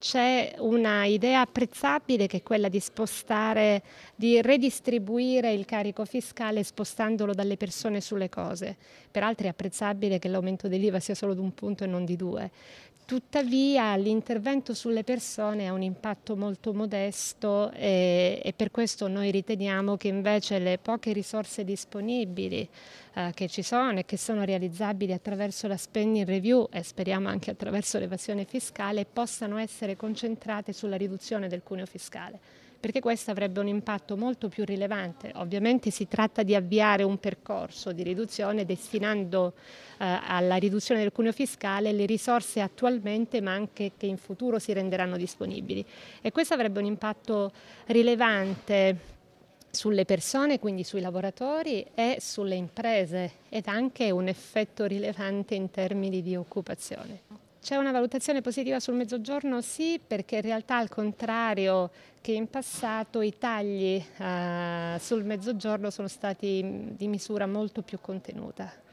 C'è una idea apprezzabile che è quella di redistribuire il carico fiscale spostandolo dalle persone sulle cose. Per altri è apprezzabile che l'aumento dell'IVA sia solo di un punto e non di due. Tuttavia l'intervento sulle persone ha un impatto molto modesto e per questo noi riteniamo che invece le poche risorse disponibili che ci sono e che sono realizzabili attraverso la spending review e speriamo anche attraverso l'evasione fiscale possano essere concentrate sulla riduzione del cuneo fiscale, perché questo avrebbe un impatto molto più rilevante. Ovviamente si tratta di avviare un percorso di riduzione destinando alla riduzione del cuneo fiscale le risorse attualmente ma anche che in futuro si renderanno disponibili, e questo avrebbe un impatto rilevante sulle persone, quindi sui lavoratori e sulle imprese, ed anche un effetto rilevante in termini di occupazione. C'è una valutazione positiva sul Mezzogiorno? Sì, perché in realtà al contrario che in passato i tagli sul Mezzogiorno sono stati di misura molto più contenuta.